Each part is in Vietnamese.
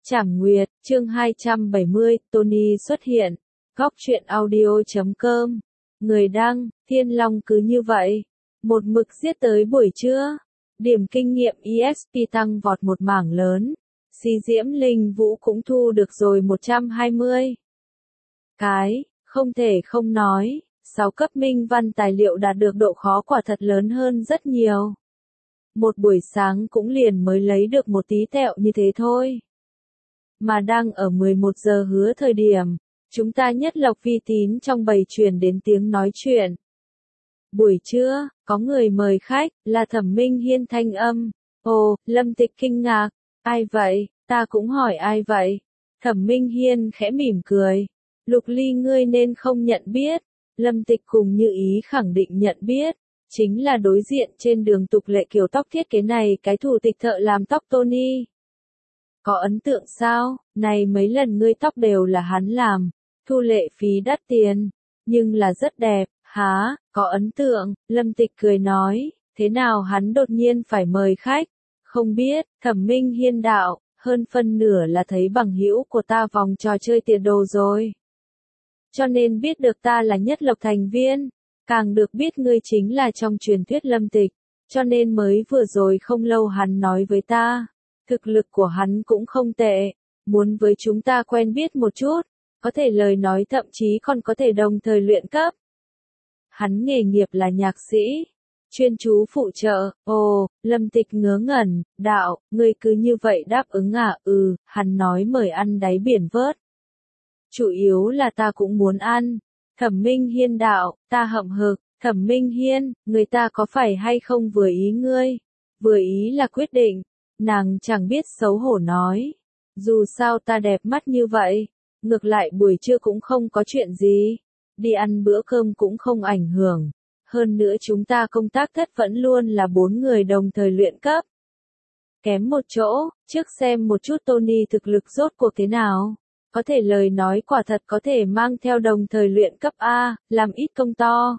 Trảm Nguyệt, chương 270, Tony xuất hiện. Góc truyện audio.com. Người đăng, Thiên Long cứ như vậy. Một mực giết tới buổi trưa. Điểm kinh nghiệm EXP tăng vọt một mảng lớn. Xí Diễm Linh Vũ cũng thu được rồi 120. Không thể không nói, 6 cấp minh văn tài liệu đạt được độ khó quả thật lớn hơn rất nhiều. Một buổi sáng cũng liền mới lấy được một tí tẹo như thế thôi. Mà đang ở 11 giờ hứa thời điểm, chúng ta nhất lộc vi tín trong bầy truyền đến tiếng nói chuyện. Buổi trưa, có người mời khách, là Thẩm Minh Hiên thanh âm. Ồ, Lâm Tịch kinh ngạc. Ai vậy? Ta cũng hỏi ai vậy? Thẩm Minh Hiên khẽ mỉm cười. Lục Ly ngươi nên không nhận biết. Lâm Tịch cùng Như Ý khẳng định nhận biết. Chính là đối diện trên đường Tục Lệ kiểu tóc thiết kế này cái thủ tịch thợ làm tóc Tony. Có ấn tượng sao? Này mấy lần ngươi tóc đều là hắn làm. Thu lệ phí đắt tiền. Nhưng là rất đẹp. Hả? Có ấn tượng. Lâm Tịch cười nói. Thế nào hắn đột nhiên phải mời khách? Không biết. Thẩm Minh Hiên đạo. Hơn phân nửa là thấy bằng hữu của ta vòng trò chơi tiền đồ rồi. Cho nên biết được ta là nhất lộc thành viên. Càng được biết ngươi chính là trong truyền thuyết Lâm Tịch. Cho nên mới vừa rồi không lâu hắn nói với ta. Thực lực của hắn cũng không tệ. Muốn với chúng ta quen biết một chút. Có thể lời nói thậm chí còn có thể đồng thời luyện cấp. Hắn nghề nghiệp là nhạc sĩ. Chuyên chú phụ trợ. Ồ, Lâm Tịch ngớ ngẩn. Đạo, ngươi cứ như vậy đáp ứng à? Hắn nói mời ăn đáy biển vớt. Chủ yếu là ta cũng muốn ăn. Thẩm Minh Hiên đạo, ta hậm hực. Thẩm Minh Hiên, người ta có phải hay không vừa ý ngươi? Vừa ý là quyết định. Nàng chẳng biết xấu hổ nói. Dù sao ta đẹp mắt như vậy. Ngược lại buổi trưa cũng không có chuyện gì. Đi ăn bữa cơm cũng không ảnh hưởng. Hơn nữa chúng ta công tác thất vẫn luôn là 4 người đồng thời luyện cấp. Kém một chỗ, trước xem một chút Tony thực lực rốt cuộc thế nào. Có thể lời nói quả thật có thể mang theo đồng thời luyện cấp A, làm ít công to.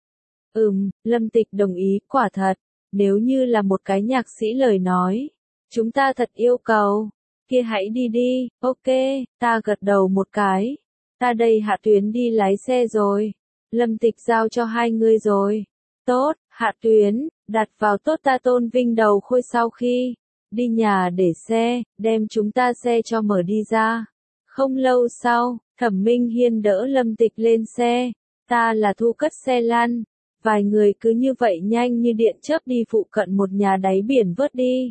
Lâm Tịch đồng ý, quả thật. Nếu như là một cái nhạc sĩ lời nói. Chúng ta thật yêu cầu. Kia hãy đi đi, ok, ta gật đầu một cái. Ta đây Hạ Tuyến đi lái xe rồi. Lâm Tịch giao cho hai người rồi. Tốt, Hạ Tuyến, đặt vào tốt ta tôn vinh đầu khôi sau khi đi nhà để xe, đem chúng ta xe cho mở đi ra. Không lâu sau, Thẩm Minh Hiên đỡ Lâm Tịch lên xe. Ta là thu cất xe lăn. Vài người cứ như vậy nhanh như điện chớp đi phụ cận một nhà đáy biển vớt đi.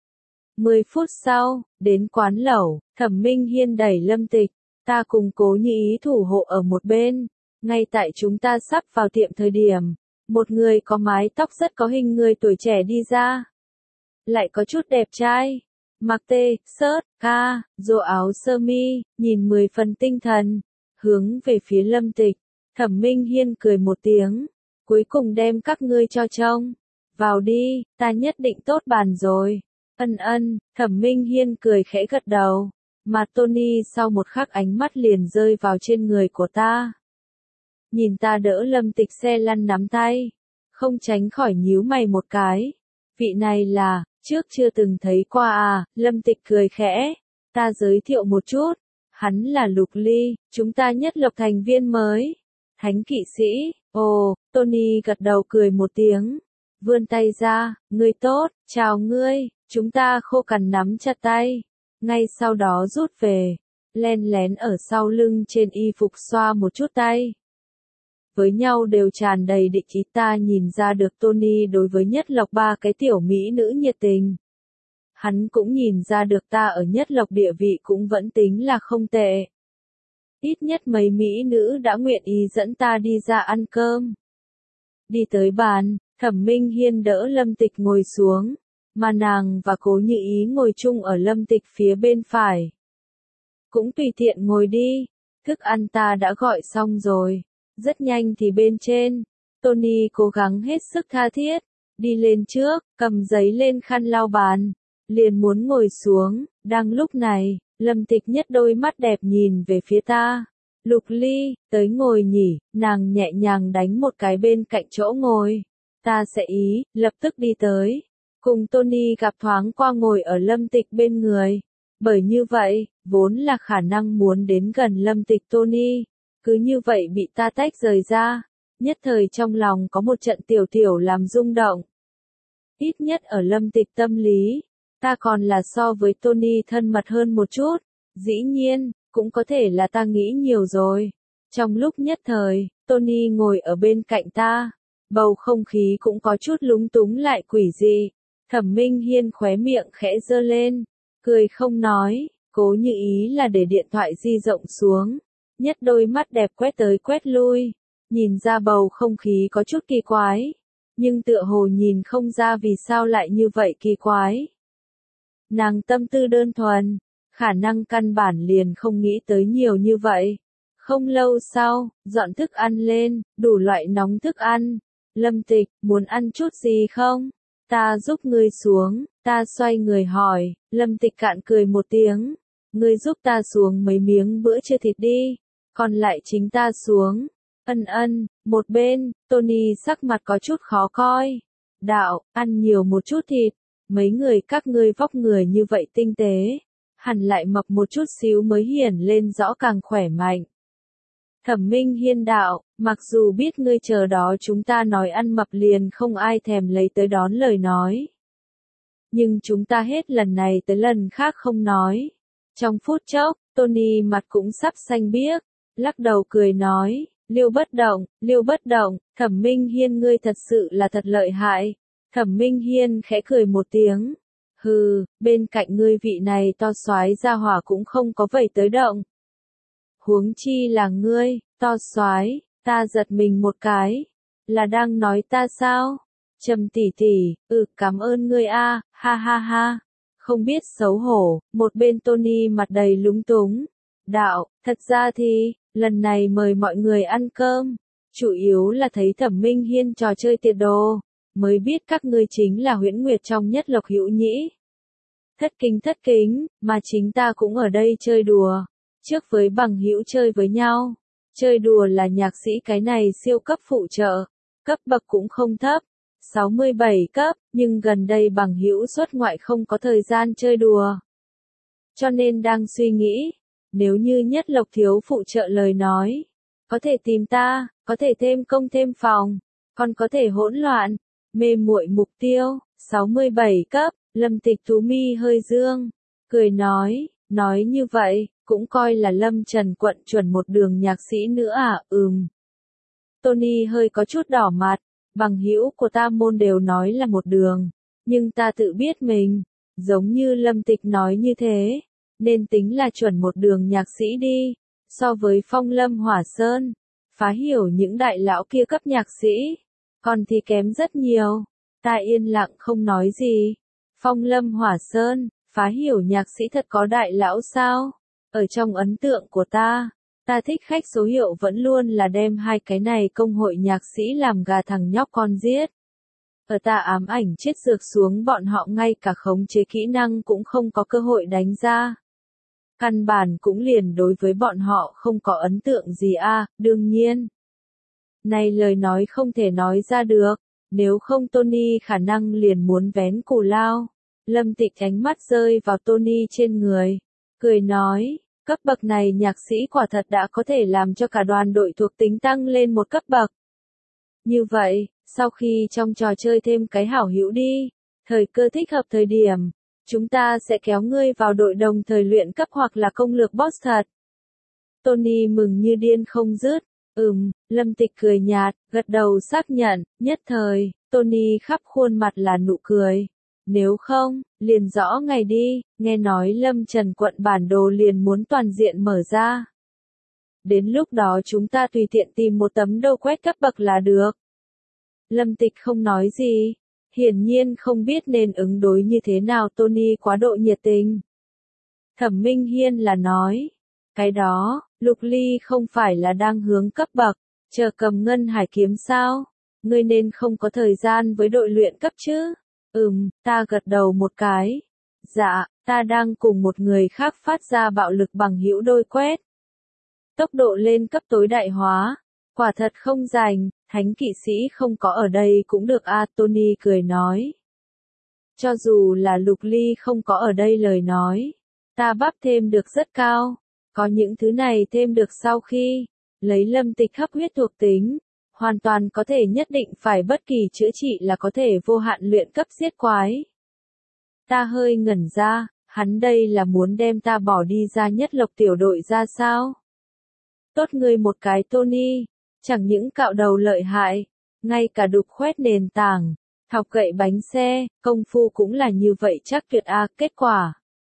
10 phút sau, đến quán lẩu, Thẩm Minh Hiên đẩy Lâm Tịch. Ta cùng Cố Như Ý thủ hộ ở một bên. Ngay tại chúng ta sắp vào tiệm thời điểm. Một người có mái tóc rất có hình người tuổi trẻ đi ra. Lại có chút đẹp trai. Mặc sớt, dô áo sơ mi, nhìn 10 phần tinh thần. Hướng về phía Lâm Tịch. Thẩm Minh Hiên cười một tiếng. Cuối cùng đem các ngươi cho trông. Vào đi, ta nhất định tốt bàn rồi. Thẩm Minh Hiên cười khẽ gật đầu. Mà Tony sau một khắc ánh mắt liền rơi vào trên người của ta. Nhìn ta đỡ Lâm Tịch xe lăn nắm tay. Không tránh khỏi nhíu mày một cái. Vị này là, trước chưa từng thấy qua à, Lâm Tịch cười khẽ. Ta giới thiệu một chút. Hắn là Lục Ly, chúng ta nhất lộc thành viên mới. Thánh kỵ sĩ, Tony gật đầu cười một tiếng. Vươn tay ra, ngươi tốt, chào ngươi, chúng ta khô cằn nắm chặt tay. Ngay sau đó rút về, len lén ở sau lưng trên y phục xoa một chút tay. Với nhau đều tràn đầy địch ý, ta nhìn ra được Tony đối với nhất lộc 3 cái tiểu mỹ nữ nhiệt tình. Hắn cũng nhìn ra được ta ở nhất lộc địa vị cũng vẫn tính là không tệ. Ít nhất mấy mỹ nữ đã nguyện ý dẫn ta đi ra ăn cơm. Đi tới bàn, Thẩm Minh Hiên đỡ Lâm Tịch ngồi xuống, mà nàng và Cố Như Ý ngồi chung ở Lâm Tịch phía bên phải. Cũng tùy tiện ngồi đi, thức ăn ta đã gọi xong rồi. Rất nhanh thì bên trên, Tony cố gắng hết sức tha thiết, đi lên trước, cầm giấy lên khăn lau bàn, liền muốn ngồi xuống. Đang lúc này, Lâm Tịch nhất đôi mắt đẹp nhìn về phía ta. Lục Ly, tới ngồi nhỉ, nàng nhẹ nhàng đánh một cái bên cạnh chỗ ngồi. Ta sẽ ý, lập tức đi tới. Cùng Tony gặp thoáng qua ngồi ở Lâm Tịch bên người. Bởi như vậy, vốn là khả năng muốn đến gần Lâm Tịch Tony, cứ như vậy bị ta tách rời ra, nhất thời trong lòng có một trận tiểu tiểu làm rung động. Ít nhất ở Lâm Tịch tâm lý, ta còn là so với Tony thân mật hơn một chút, dĩ nhiên, cũng có thể là ta nghĩ nhiều rồi. Trong lúc nhất thời, Tony ngồi ở bên cạnh ta, bầu không khí cũng có chút lúng túng lại quỷ dị. Thẩm Minh Hiên khóe miệng khẽ giơ lên, cười không nói, cố như ý là để điện thoại di rộng xuống, nhất đôi mắt đẹp quét tới quét lui, nhìn ra bầu không khí có chút kỳ quái, nhưng tựa hồ nhìn không ra vì sao lại như vậy kỳ quái. Nàng tâm tư đơn thuần, khả năng căn bản liền không nghĩ tới nhiều như vậy. Không lâu sau, dọn thức ăn lên, đủ loại nóng thức ăn. Lâm Tịch, muốn ăn chút gì không? Ta giúp ngươi xuống, ta xoay người hỏi, Lâm Tịch cạn cười một tiếng. Ngươi giúp ta xuống mấy miếng bữa trưa thịt đi, còn lại chính ta xuống. Ân, một bên, Tony sắc mặt có chút khó coi. Đạo, ăn nhiều một chút thịt, mấy người các ngươi vóc người như vậy tinh tế, hẳn lại mập một chút xíu mới hiển lên rõ càng khỏe mạnh. Thẩm Minh Hiên đạo, mặc dù biết ngươi chờ đó chúng ta nói ăn mập liền không ai thèm lấy tới đón lời nói. Nhưng chúng ta hết lần này tới lần khác không nói. Trong phút chốc, Tony mặt cũng sắp xanh biếc, lắc đầu cười nói, Liêu bất động, Thẩm Minh Hiên ngươi thật sự là thật lợi hại. Thẩm Minh Hiên khẽ cười một tiếng. Hừ, bên cạnh ngươi vị này to soái ra hỏa cũng không có vẩy tới động. Huống chi là ngươi, to soái, ta giật mình một cái. Là đang nói ta sao? Trầm tỷ tỷ, cảm ơn ngươi a, ha ha ha. Không biết xấu hổ, một bên Tony mặt đầy lúng túng. Đạo, thật ra thì, lần này mời mọi người ăn cơm, chủ yếu là thấy Thẩm Minh Hiên trò chơi tiệt đồ, mới biết các ngươi chính là huyễn nguyệt trong nhất lộc hữu nhĩ. Thất kính, mà chính ta cũng ở đây chơi đùa, trước với bằng hữu chơi với nhau, chơi đùa là nhạc sĩ cái này siêu cấp phụ trợ, cấp bậc cũng không thấp, 67 cấp, nhưng gần đây bằng hữu xuất ngoại không có thời gian chơi đùa. Cho nên đang suy nghĩ, nếu như nhất lộc thiếu phụ trợ lời nói, có thể tìm ta, có thể thêm công thêm phòng, còn có thể hỗn loạn, mê muội mục tiêu, 67 cấp, Lâm Tịch tú mi hơi dương, cười nói như vậy, cũng coi là Lâm Trần quận chuẩn một đường nhạc sĩ nữa à, Tony hơi có chút đỏ mặt, bằng hữu của ta môn đều nói là một đường, nhưng ta tự biết mình, giống như Lâm Tịch nói như thế, nên tính là chuẩn một đường nhạc sĩ đi, so với Phong Lâm Hỏa Sơn, phá hiểu những đại lão kia cấp nhạc sĩ, còn thì kém rất nhiều, ta yên lặng không nói gì. Phong Lâm Hỏa Sơn, phá hiểu nhạc sĩ thật có đại lão sao? Ở trong ấn tượng của ta thích khách số hiệu vẫn luôn là đem hai cái này công hội nhạc sĩ làm gà thằng nhóc con giết. Ở ta ám ảnh chết dược xuống bọn họ ngay cả khống chế kỹ năng cũng không có cơ hội đánh ra. Căn bản cũng liền đối với bọn họ không có ấn tượng gì a, đương nhiên. Này lời nói không thể nói ra được, nếu không Tony khả năng liền muốn vén cù lao. Lâm Tịch ánh mắt rơi vào Tony trên người, cười nói, cấp bậc này nhạc sĩ quả thật đã có thể làm cho cả đoàn đội thuộc tính tăng lên một cấp bậc. Như vậy, sau khi trong trò chơi thêm cái hảo hữu đi, thời cơ thích hợp thời điểm, chúng ta sẽ kéo ngươi vào đội đồng thời luyện cấp hoặc là công lược boss thật. Tony mừng như điên không dứt, Lâm Tịch cười nhạt, gật đầu xác nhận, nhất thời, Tony khắp khuôn mặt là nụ cười. Nếu không, liền rõ ngày đi, nghe nói Lâm Trần quận bản đồ liền muốn toàn diện mở ra. Đến lúc đó chúng ta tùy tiện tìm một tấm đồ quét cấp bậc là được. Lâm Tịch không nói gì, hiển nhiên không biết nên ứng đối như thế nào Tony quá độ nhiệt tình. Thẩm Minh Hiên là nói, cái đó, Lục Ly không phải là đang hướng cấp bậc, chờ cầm ngân hải kiếm sao, ngươi nên không có thời gian với đội luyện cấp chứ. Ta gật đầu một cái. Dạ, ta đang cùng một người khác phát ra bạo lực bằng hữu đôi quét. Tốc độ lên cấp tối đại hóa. Quả thật không rành, thánh kỵ sĩ không có ở đây cũng được a, Tony cười nói. Cho dù là Lục Ly không có ở đây lời nói, Ta bắp thêm được rất cao. Có những thứ này thêm được sau khi lấy Lâm Tịch hấp huyết thuộc tính, hoàn toàn có thể nhất định phải bất kỳ chữa trị là có thể vô hạn luyện cấp giết quái. Ta hơi ngẩn ra, hắn đây là muốn đem ta bỏ đi ra nhất lộc tiểu đội ra sao? Tốt ngươi một cái Tony, chẳng những cạo đầu lợi hại, ngay cả đục khoét nền tảng, thọc gậy bánh xe, công phu cũng là như vậy chắc tuyệt a. Kết quả.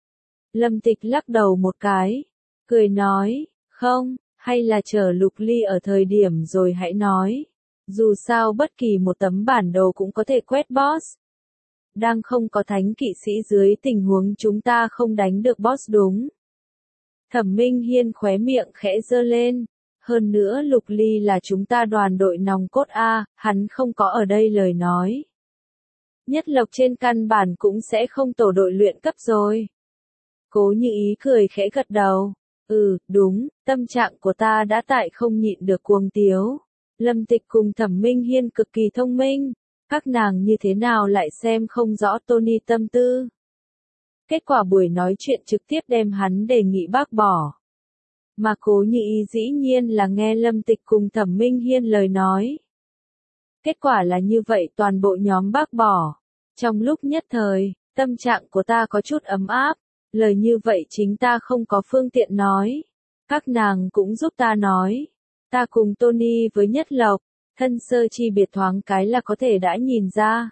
Lâm Tịch lắc đầu một cái, cười nói, không, hay là chờ Lục Ly ở thời điểm rồi hãy nói. Dù sao bất kỳ một tấm bản đồ cũng có thể quét boss. Đang không có thánh kỵ sĩ dưới tình huống chúng ta không đánh được boss đúng. Thẩm Minh Hiên khóe miệng khẽ giơ lên. Hơn nữa Lục Ly là chúng ta đoàn đội nòng cốt A, hắn không có ở đây lời nói. Nhất Lộc trên căn bản cũng sẽ không tổ đội luyện cấp rồi. Cố Như Ý cười khẽ gật đầu. Đúng, tâm trạng của ta đã tại không nhịn được cuồng tiếu. Lâm Tịch cùng Thẩm Minh Hiên cực kỳ thông minh. Các nàng như thế nào lại xem không rõ Tony tâm tư. Kết quả buổi nói chuyện trực tiếp đem hắn đề nghị bác bỏ. Mà Cố Như Ý dĩ nhiên là nghe Lâm Tịch cùng Thẩm Minh Hiên lời nói. Kết quả là như vậy toàn bộ nhóm bác bỏ. Trong lúc nhất thời, tâm trạng của ta có chút ấm áp. Lời như vậy chính ta không có phương tiện nói. Các nàng cũng giúp ta nói. Ta cùng Tony với Nhất Lộc, thân sơ chi biệt thoáng cái là có thể đã nhìn ra.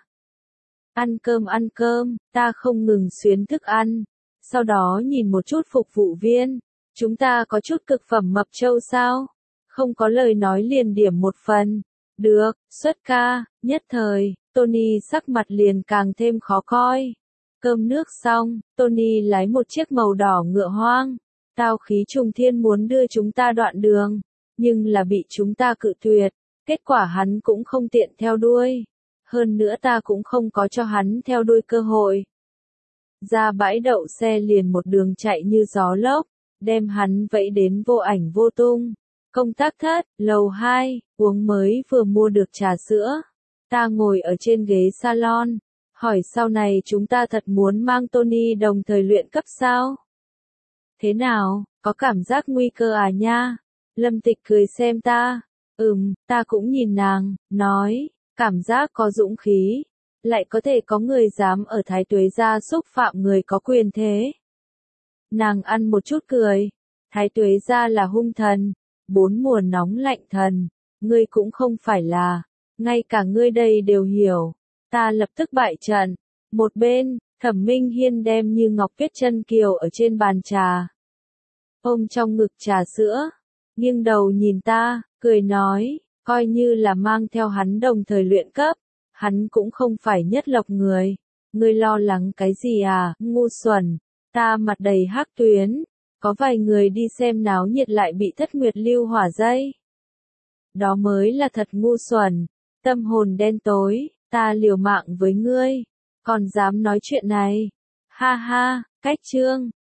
Ăn cơm, ta không ngừng xuyến thức ăn. Sau đó nhìn một chút phục vụ viên. Chúng ta có chút cực phẩm mập trâu sao? Không có lời nói liền điểm một phần. Được, xuất ca, nhất thời, Tony sắc mặt liền càng thêm khó coi. Cơm nước xong, Tony lái một chiếc màu đỏ ngựa hoang. Tao khí trùng thiên muốn đưa chúng ta đoạn đường, nhưng là bị chúng ta cự tuyệt. Kết quả hắn cũng không tiện theo đuôi. Hơn nữa ta cũng không có cho hắn theo đuôi cơ hội. Ra bãi đậu xe liền một đường chạy như gió lốc, đem hắn vẫy đến vô ảnh vô tung. Công tác thất, lầu 2, uống mới vừa mua được trà sữa. Ta ngồi ở trên ghế salon, hỏi sau này chúng ta thật muốn mang Tony đồng thời luyện cấp sao? Thế nào, có cảm giác nguy cơ à nha? Lâm Tịch cười xem ta. Ta cũng nhìn nàng, nói, cảm giác có dũng khí. Lại có thể có người dám ở Thái Tuế gia xúc phạm người có quyền thế. Nàng ăn một chút cười. Thái Tuế gia là hung thần. 4 mùa nóng lạnh thần. Ngươi cũng không phải là. Ngay cả ngươi đây đều hiểu. Ta lập tức bại trận. Một bên, Thẩm Minh Hiên đem Như Ngọc Tuyết chân kiều ở trên bàn trà. Ôm trong ngực trà sữa. Nghiêng đầu nhìn ta, cười nói, coi như là mang theo hắn đồng thời luyện cấp. Hắn cũng không phải Nhất Lộc người. Ngươi lo lắng cái gì à, ngu xuẩn. Ta mặt đầy hắc tuyến. Có vài người đi xem náo nhiệt lại bị Thất Nguyệt lưu hỏa dây. Đó mới là thật ngu xuẩn. Tâm hồn đen tối, ta liều mạng với ngươi. Còn dám nói chuyện này. Ha ha, cách chương.